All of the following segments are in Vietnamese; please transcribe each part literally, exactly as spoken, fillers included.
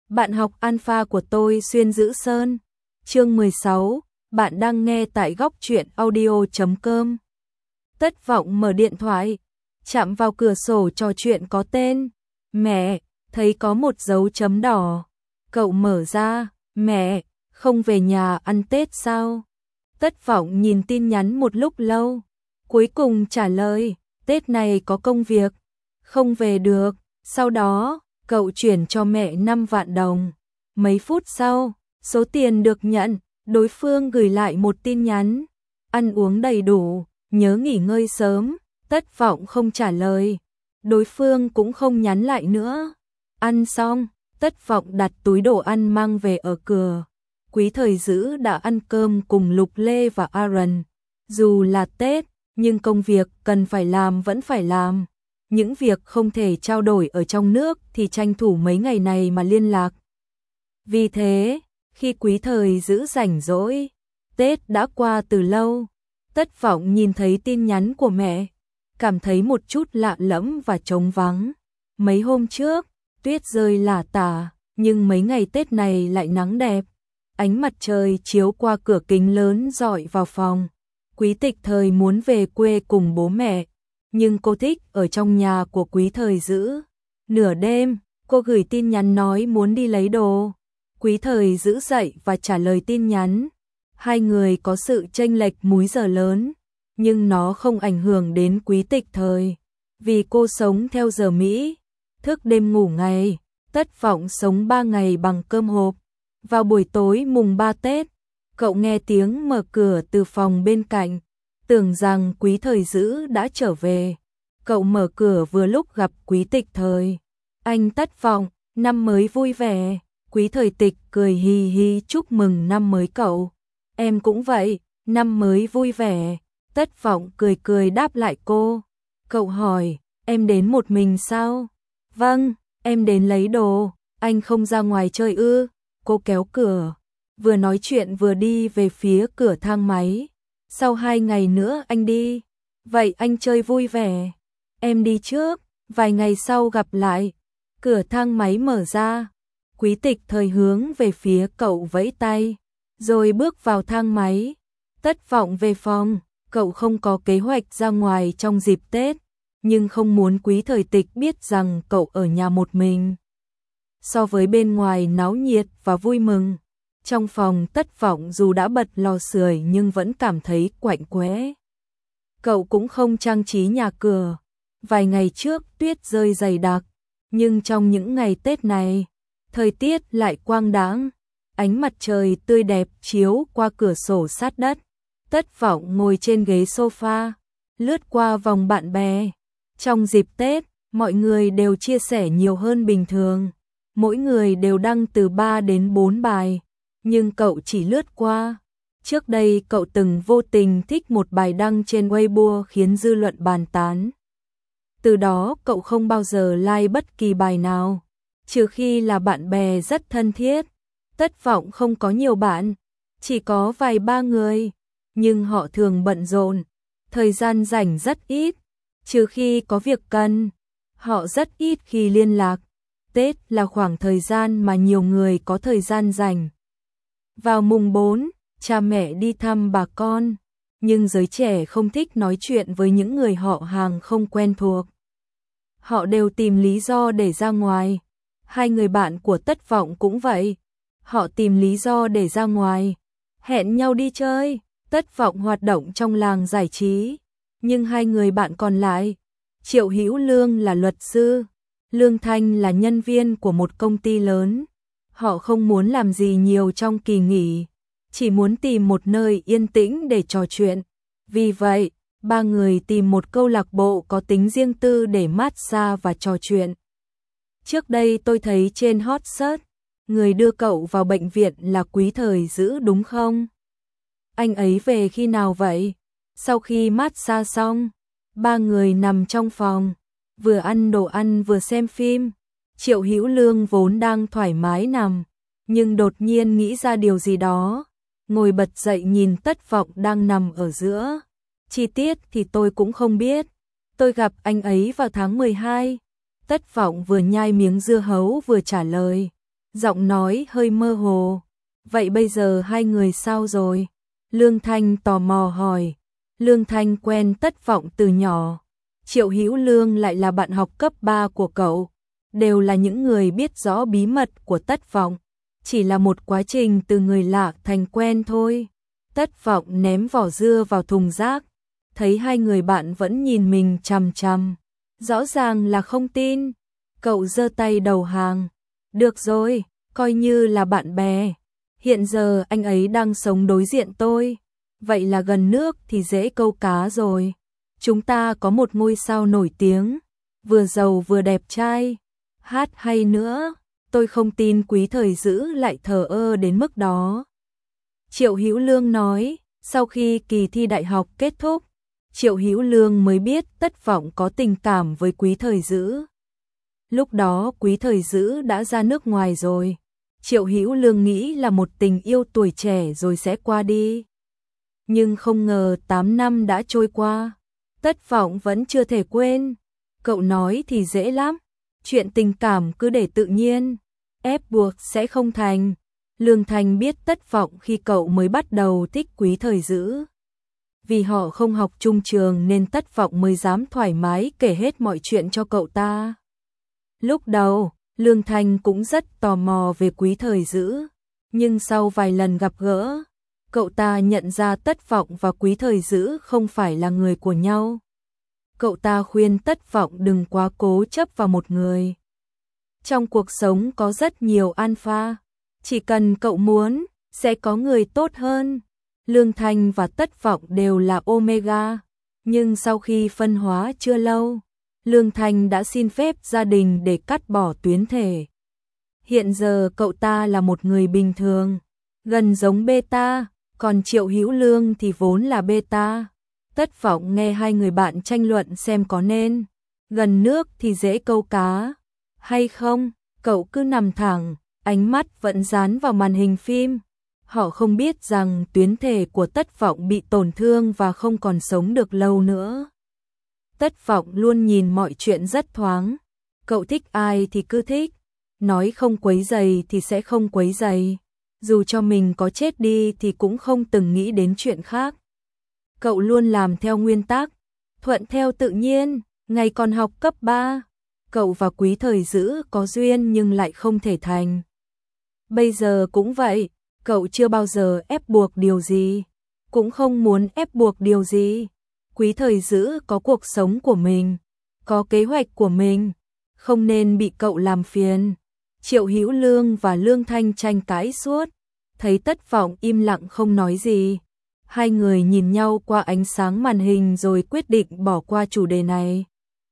Bạn học alpha của tôi xuyên giữ sơn. Chương mười sáu, bạn đang nghe tại góc truyện audio chấm com. Tất Vọng mở điện thoại, chạm vào cửa sổ trò chuyện có tên. Mẹ, thấy có một dấu chấm đỏ. Cậu mở ra, mẹ, không về nhà ăn Tết sao? Tất Vọng nhìn tin nhắn một lúc lâu, cuối cùng trả lời, Tết này có công việc, không về được. Sau đó, cậu chuyển cho mẹ năm vạn đồng. Mấy phút sau, số tiền được nhận, đối phương gửi lại một tin nhắn. Ăn uống đầy đủ, nhớ nghỉ ngơi sớm. Tất Vọng không trả lời. Đối phương cũng không nhắn lại nữa. Ăn xong, Tất Vọng đặt túi đồ ăn mang về ở cửa. Quý Thời Dữ đã ăn cơm cùng Lục Lê và Aaron. Dù là Tết, nhưng công việc cần phải làm vẫn phải làm. Những việc không thể trao đổi ở trong nước thì tranh thủ mấy ngày này mà liên lạc. Vì thế, khi Quý Thời Dữ rảnh rỗi, Tết đã qua từ lâu, Tất Vọng nhìn thấy tin nhắn của mẹ, cảm thấy một chút lạ lẫm và trống vắng. Mấy hôm trước, tuyết rơi lả tả, nhưng mấy ngày Tết này lại nắng đẹp. Ánh mặt trời chiếu qua cửa kính lớn rọi vào phòng. Quý Tịch Thời muốn về quê cùng bố mẹ, nhưng cô thích ở trong nhà của Quý Thời Dữ. Nửa đêm, cô gửi tin nhắn nói muốn đi lấy đồ. Quý Thời Dữ dậy và trả lời tin nhắn. Hai người có sự chênh lệch múi giờ lớn, nhưng nó không ảnh hưởng đến Quý Tịch Thời, vì cô sống theo giờ Mỹ, thức đêm ngủ ngày. Tất Vọng sống ba ngày bằng cơm hộp. Vào buổi tối mùng ba Tết, cậu nghe tiếng mở cửa từ phòng bên cạnh, tưởng rằng Quý Thời Dữ đã trở về. Cậu mở cửa vừa lúc gặp Quý Tịch Thời. Anh Tất Vọng, năm mới vui vẻ. Quý Thời Tịch cười hi hi chúc mừng năm mới cậu. Em cũng vậy, năm mới vui vẻ. Tất Vọng cười cười đáp lại cô. Cậu hỏi, em đến một mình sao? Vâng, em đến lấy đồ. Anh không ra ngoài chơi ư? Cô kéo cửa, vừa nói chuyện vừa đi về phía cửa thang máy. Sau hai ngày nữa anh đi. Vậy anh chơi vui vẻ. Em đi trước, vài ngày sau gặp lại. Cửa thang máy mở ra. Quý Tịch Thời hướng về phía cậu vẫy tay, rồi bước vào thang máy. Tất Vọng về phòng, cậu không có kế hoạch ra ngoài trong dịp Tết, nhưng không muốn Quý Thời Tịch biết rằng cậu ở nhà một mình. So với bên ngoài náo nhiệt và vui mừng, trong phòng Tất Vọng dù đã bật lò sưởi nhưng vẫn cảm thấy quạnh quẽ. Cậu cũng không trang trí nhà cửa. Vài ngày trước tuyết rơi dày đặc, nhưng trong những ngày Tết này, thời tiết lại quang đãng, ánh mặt trời tươi đẹp chiếu qua cửa sổ sát đất. Tất Vọng ngồi trên ghế sofa, lướt qua vòng bạn bè. Trong dịp Tết, mọi người đều chia sẻ nhiều hơn bình thường. Mỗi người đều đăng từ ba đến bốn bài, nhưng cậu chỉ lướt qua. Trước đây cậu từng vô tình thích một bài đăng trên Weibo khiến dư luận bàn tán. Từ đó cậu không bao giờ like bất kỳ bài nào, trừ khi là bạn bè rất thân thiết. Tất Vọng không có nhiều bạn, chỉ có vài ba người, nhưng họ thường bận rộn, thời gian rảnh rất ít, trừ khi có việc cần, họ rất ít khi liên lạc. Tết là khoảng thời gian mà nhiều người có thời gian rảnh. Vào mùng bốn, cha mẹ đi thăm bà con, nhưng giới trẻ không thích nói chuyện với những người họ hàng không quen thuộc. Họ đều tìm lý do để ra ngoài. Hai người bạn của Tất Vọng cũng vậy. Họ tìm lý do để ra ngoài, hẹn nhau đi chơi. Tất Vọng hoạt động trong làng giải trí, nhưng hai người bạn còn lại, Triệu Hữu Lương là luật sư, Lương Thanh là nhân viên của một công ty lớn. Họ không muốn làm gì nhiều trong kỳ nghỉ, chỉ muốn tìm một nơi yên tĩnh để trò chuyện. Vì vậy, ba người tìm một câu lạc bộ có tính riêng tư để massage và trò chuyện. Trước đây tôi thấy trên hot search, người đưa cậu vào bệnh viện là Quý Thời Dữ đúng không? Anh ấy về khi nào vậy? Sau khi massage xong, ba người nằm trong phòng, vừa ăn đồ ăn vừa xem phim. Triệu Hữu Lương vốn đang thoải mái nằm, nhưng đột nhiên nghĩ ra điều gì đó, ngồi bật dậy nhìn Tất Vọng đang nằm ở giữa. Chi tiết thì tôi cũng không biết, tôi gặp anh ấy vào tháng mười hai. Tất Vọng vừa nhai miếng dưa hấu vừa trả lời. giọng nói hơi mơ hồ. Vậy bây giờ hai người sao rồi? Lương Thanh tò mò hỏi. Lương Thanh quen Tất Vọng từ nhỏ. Triệu Hữu Lương lại là bạn học cấp ba của cậu. Đều là những người biết rõ bí mật của Tất Vọng. Chỉ là một quá trình từ người lạ thành quen thôi. Tất Vọng ném vỏ dưa vào thùng rác. Thấy hai người bạn vẫn nhìn mình chằm chằm. Rõ ràng là không tin. Cậu giơ tay đầu hàng. Được rồi, coi như là bạn bè. Hiện giờ anh ấy đang sống đối diện tôi. Vậy là gần nước thì dễ câu cá rồi. Chúng ta có một ngôi sao nổi tiếng. Vừa giàu vừa đẹp trai. Hát hay nữa. Tôi không tin Quý Thời Dữ lại thờ ơ đến mức đó. Triệu Hữu Lương nói. Sau khi kỳ thi đại học kết thúc, Triệu Hữu Lương mới biết Tất Vọng có tình cảm với Quý Thời Dữ. Lúc đó Quý Thời Dữ đã ra nước ngoài rồi. Triệu Hữu Lương nghĩ là một tình yêu tuổi trẻ rồi sẽ qua đi. Nhưng không ngờ tám năm đã trôi qua. Tất Vọng vẫn chưa thể quên. Cậu nói thì dễ lắm. Chuyện tình cảm cứ để tự nhiên. Ép buộc sẽ không thành. Lương Thanh biết Tất Vọng khi cậu mới bắt đầu thích Quý Thời Dữ. Vì họ không học chung trường nên Tất Vọng mới dám thoải mái kể hết mọi chuyện cho cậu ta. Lúc đầu, Lương Thanh cũng rất tò mò về Quý Thời Dữ. Nhưng sau vài lần gặp gỡ, cậu ta nhận ra Tất Vọng và Quý Thời Dữ không phải là người của nhau. Cậu ta khuyên Tất Vọng đừng quá cố chấp vào một người. Trong cuộc sống có rất nhiều alpha. Chỉ cần cậu muốn, sẽ có người tốt hơn. Lương Thanh và Tất Vọng đều là Omega. Nhưng sau khi phân hóa chưa lâu, Lương Thanh đã xin phép gia đình để cắt bỏ tuyến thể. Hiện giờ cậu ta là một người bình thường, gần giống beta, còn Triệu Hữu Lương thì vốn là beta. Tất Vọng nghe hai người bạn tranh luận xem có nên gần nước thì dễ câu cá hay không, cậu cứ nằm thẳng, ánh mắt vẫn dán vào màn hình phim. Họ không biết rằng tuyến thể của Tất Vọng bị tổn thương và không còn sống được lâu nữa. Tất Vọng luôn nhìn mọi chuyện rất thoáng. Cậu thích ai thì cứ thích, nói không quấy rầy thì sẽ không quấy rầy. Dù cho mình có chết đi thì cũng không từng nghĩ đến chuyện khác. Cậu luôn làm theo nguyên tắc, thuận theo tự nhiên. Ngày còn học cấp ba, cậu và Quý Thời Dữ có duyên nhưng lại không thể thành. Bây giờ cũng vậy, cậu chưa bao giờ ép buộc điều gì, cũng không muốn ép buộc điều gì. Quý Thời Dữ có cuộc sống của mình, có kế hoạch của mình, không nên bị cậu làm phiền. Triệu Hữu Lương và Lương Thanh tranh cãi suốt, thấy Tất Vọng im lặng không nói gì. Hai người nhìn nhau qua ánh sáng màn hình rồi quyết định bỏ qua chủ đề này.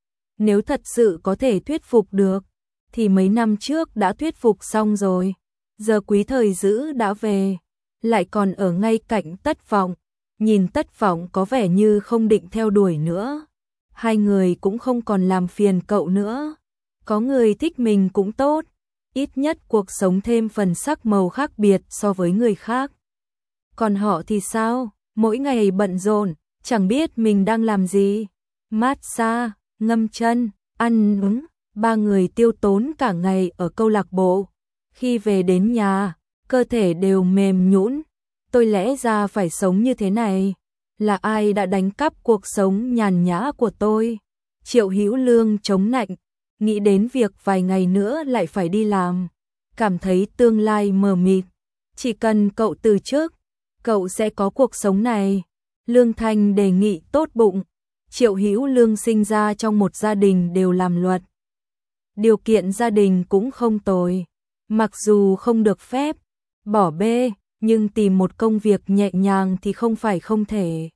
Nếu thật sự có thể thuyết phục được, thì mấy năm trước đã thuyết phục xong rồi. Giờ Quý Thời Dữ đã về, lại còn ở ngay cạnh Tất Vọng. Nhìn Tất Vọng có vẻ như không định theo đuổi nữa. Hai người cũng không còn làm phiền cậu nữa. Có người thích mình cũng tốt, ít nhất cuộc sống thêm phần sắc màu khác biệt so với người khác. Còn họ thì sao? Mỗi ngày bận rộn, chẳng biết mình đang làm gì. Massage, ngâm chân, ăn uống, ba người tiêu tốn cả ngày ở câu lạc bộ. Khi về đến nhà, cơ thể đều mềm nhũn. Tôi lẽ ra phải sống như thế này. Là ai đã đánh cắp cuộc sống nhàn nhã của tôi? Triệu Hữu Lương chống nạnh, nghĩ đến việc vài ngày nữa lại phải đi làm. Cảm thấy tương lai mờ mịt. Chỉ cần cậu từ chức, cậu sẽ có cuộc sống này. Lương Thanh đề nghị tốt bụng. Triệu Hữu Lương sinh ra trong một gia đình đều làm luật. Điều kiện gia đình cũng không tồi. Mặc dù không được phép bỏ bê, nhưng tìm một công việc nhẹ nhàng thì không phải không thể.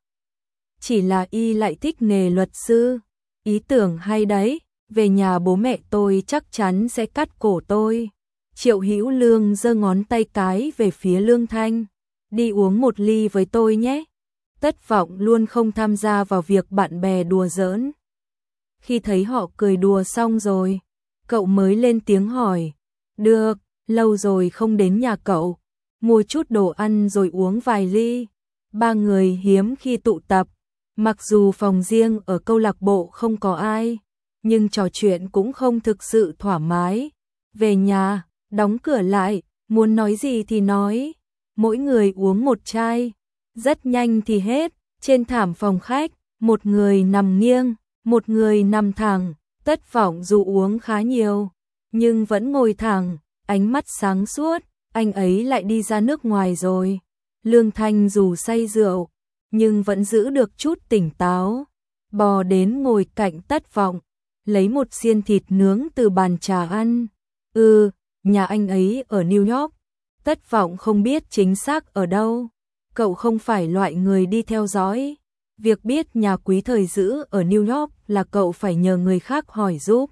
Chỉ là y lại thích nghề luật sư. Ý tưởng hay đấy, về nhà bố mẹ tôi chắc chắn sẽ cắt cổ tôi. Triệu Hữu Lương giơ ngón tay cái về phía Lương Thanh. Đi uống một ly với tôi nhé. Tất Vọng luôn không tham gia vào việc bạn bè đùa giỡn. Khi thấy họ cười đùa xong rồi, cậu mới lên tiếng hỏi. Được, lâu rồi không đến nhà cậu. Mua chút đồ ăn rồi uống vài ly. Ba người hiếm khi tụ tập. Mặc dù phòng riêng ở câu lạc bộ không có ai, nhưng trò chuyện cũng không thực sự thoải mái. Về nhà, đóng cửa lại, muốn nói gì thì nói, mỗi người uống một chai, rất nhanh thì hết. Trên thảm phòng khách, một người nằm nghiêng, một người nằm thẳng, Tất Vọng dù uống khá nhiều, nhưng vẫn ngồi thẳng, ánh mắt sáng suốt, anh ấy lại đi ra nước ngoài rồi. Lương Thanh dù say rượu, nhưng vẫn giữ được chút tỉnh táo, bò đến ngồi cạnh Tất Vọng, lấy một xiên thịt nướng từ bàn trà ăn. Ừ, nhà anh ấy ở New York. Tất Vọng không biết chính xác ở đâu. Cậu không phải loại người đi theo dõi. Việc biết nhà Quý Thời Dữ ở New York là cậu phải nhờ người khác hỏi giúp.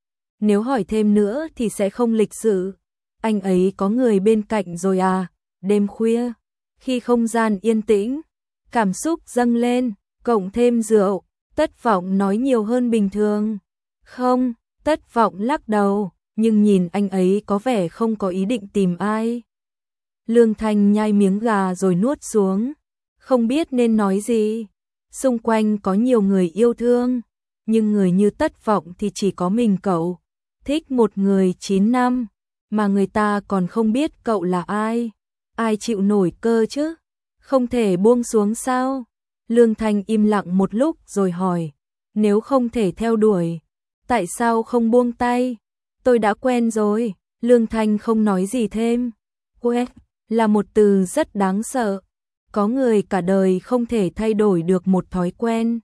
Nếu hỏi thêm nữa thì sẽ không lịch sự. Anh ấy có người bên cạnh rồi à? Đêm khuya, khi không gian yên tĩnh, cảm xúc dâng lên, cộng thêm rượu, Tất Vọng nói nhiều hơn bình thường. Không, Tất Vọng lắc đầu, nhưng nhìn anh ấy có vẻ không có ý định tìm ai. Lương Thanh nhai miếng gà rồi nuốt xuống, không biết nên nói gì. Xung quanh có nhiều người yêu thương, nhưng người như Tất Vọng thì chỉ có mình cậu. Thích một người chín năm, mà người ta còn không biết cậu là ai. Ai chịu nổi cơ chứ? Không thể buông xuống sao? Lương Thanh im lặng một lúc rồi hỏi, nếu không thể theo đuổi, tại sao không buông tay? Tôi đã quen rồi. Lương Thanh không nói gì thêm. Quen là một từ rất đáng sợ. Có người cả đời không thể thay đổi được một thói quen.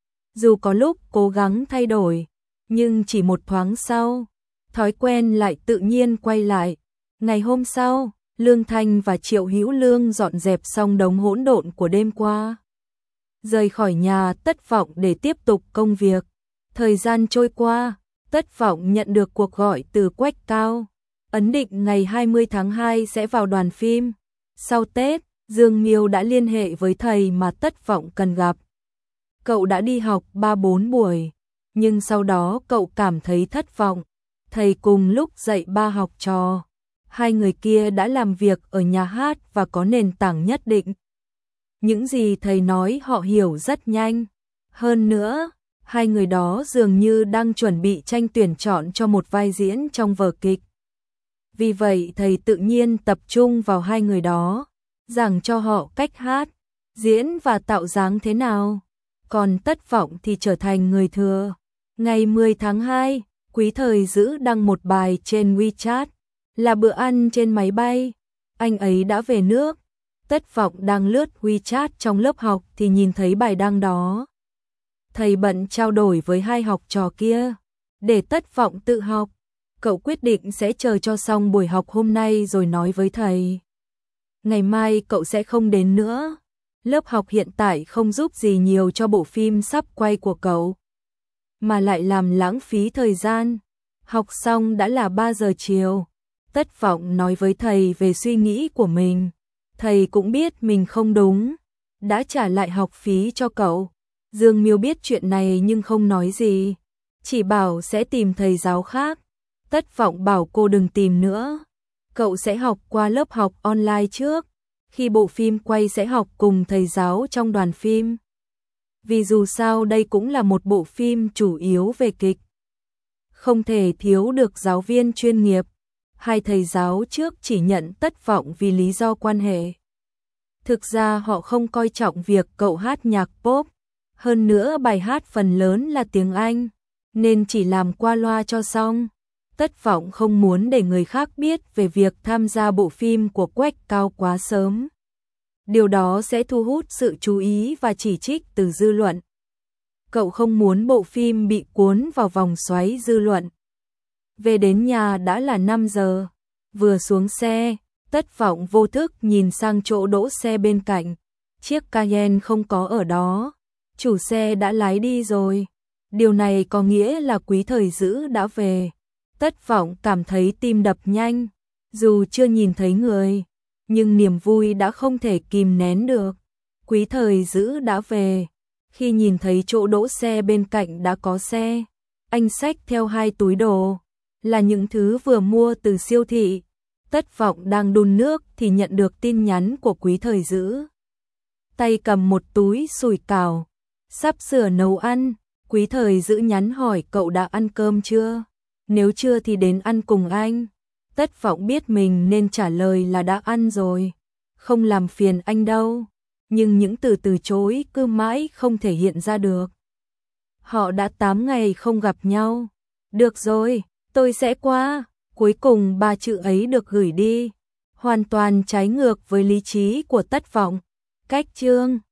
Dù có lúc cố gắng thay đổi, nhưng chỉ một thoáng sau, thói quen lại tự nhiên quay lại. Ngày hôm sau, Lương Thanh và Triệu Hữu Lương dọn dẹp xong đống hỗn độn của đêm qua. Rời khỏi nhà Tất Vọng để tiếp tục công việc. Thời gian trôi qua, Tất Vọng nhận được cuộc gọi từ Quách Cao. Ấn định ngày hai mươi tháng hai sẽ vào đoàn phim. Sau Tết, Dương Miêu đã liên hệ với thầy mà Tất Vọng cần gặp. Cậu đã đi học ba bốn buổi, nhưng sau đó cậu cảm thấy thất vọng. Thầy cùng lúc dạy ba học trò. Hai người kia đã làm việc ở nhà hát và có nền tảng nhất định. Những gì thầy nói họ hiểu rất nhanh. Hơn nữa, hai người đó dường như đang chuẩn bị tranh tuyển chọn cho một vai diễn trong vở kịch. Vì vậy thầy tự nhiên tập trung vào hai người đó, giảng cho họ cách hát, diễn và tạo dáng thế nào. Còn Tất Vọng thì trở thành người thừa. Ngày mười tháng hai, Quý Thời Dữ đăng một bài trên WeChat, là bữa ăn trên máy bay. Anh ấy đã về nước. Tất Vọng đang lướt WeChat trong lớp học thì nhìn thấy bài đăng đó. Thầy bận trao đổi với hai học trò kia, để Tất Vọng tự học. Cậu quyết định sẽ chờ cho xong buổi học hôm nay rồi nói với thầy. Ngày mai cậu sẽ không đến nữa. Lớp học hiện tại không giúp gì nhiều cho bộ phim sắp quay của cậu, mà lại làm lãng phí thời gian. Học xong đã là ba giờ chiều. Tất Vọng nói với thầy về suy nghĩ của mình. Thầy cũng biết mình không đúng, đã trả lại học phí cho cậu. Dương Miêu biết chuyện này nhưng không nói gì, chỉ bảo sẽ tìm thầy giáo khác. Tất Vọng bảo cô đừng tìm nữa, cậu sẽ học qua lớp học online trước. Khi bộ phim quay sẽ học cùng thầy giáo trong đoàn phim. Vì dù sao đây cũng là một bộ phim chủ yếu về kịch, không thể thiếu được giáo viên chuyên nghiệp. Hai thầy giáo trước chỉ nhận Tất Vọng vì lý do quan hệ. Thực ra họ không coi trọng việc cậu hát nhạc pop. Hơn nữa bài hát phần lớn là tiếng Anh, nên chỉ làm qua loa cho xong. Tất Vọng không muốn để người khác biết về việc tham gia bộ phim của Quách Cao quá sớm. Điều đó sẽ thu hút sự chú ý và chỉ trích từ dư luận. Cậu không muốn bộ phim bị cuốn vào vòng xoáy dư luận. Về đến nhà đã là năm giờ. Vừa xuống xe, Tất Vọng vô thức nhìn sang chỗ đỗ xe bên cạnh. Chiếc Cayenne không có ở đó. Chủ xe đã lái đi rồi. Điều này có nghĩa là Quý Thời Dữ đã về. Tất Vọng cảm thấy tim đập nhanh. Dù chưa nhìn thấy người, nhưng niềm vui đã không thể kìm nén được. Quý Thời Dữ đã về. Khi nhìn thấy chỗ đỗ xe bên cạnh đã có xe, anh xách theo hai túi đồ, là những thứ vừa mua từ siêu thị. Tất Vọng đang đun nước thì nhận được tin nhắn của Quý Thời Dữ. Tay cầm một túi sủi cảo, sắp sửa nấu ăn. Quý Thời Dữ nhắn hỏi cậu đã ăn cơm chưa? Nếu chưa thì đến ăn cùng anh. Tất Vọng biết mình nên trả lời là đã ăn rồi, không làm phiền anh đâu, nhưng những từ từ chối cứ mãi không thể hiện ra được. Họ đã tám ngày không gặp nhau. Được rồi, tôi sẽ qua. Cuối cùng ba chữ ấy được gửi đi, hoàn toàn trái ngược với lý trí của Tất Vọng. Cách chương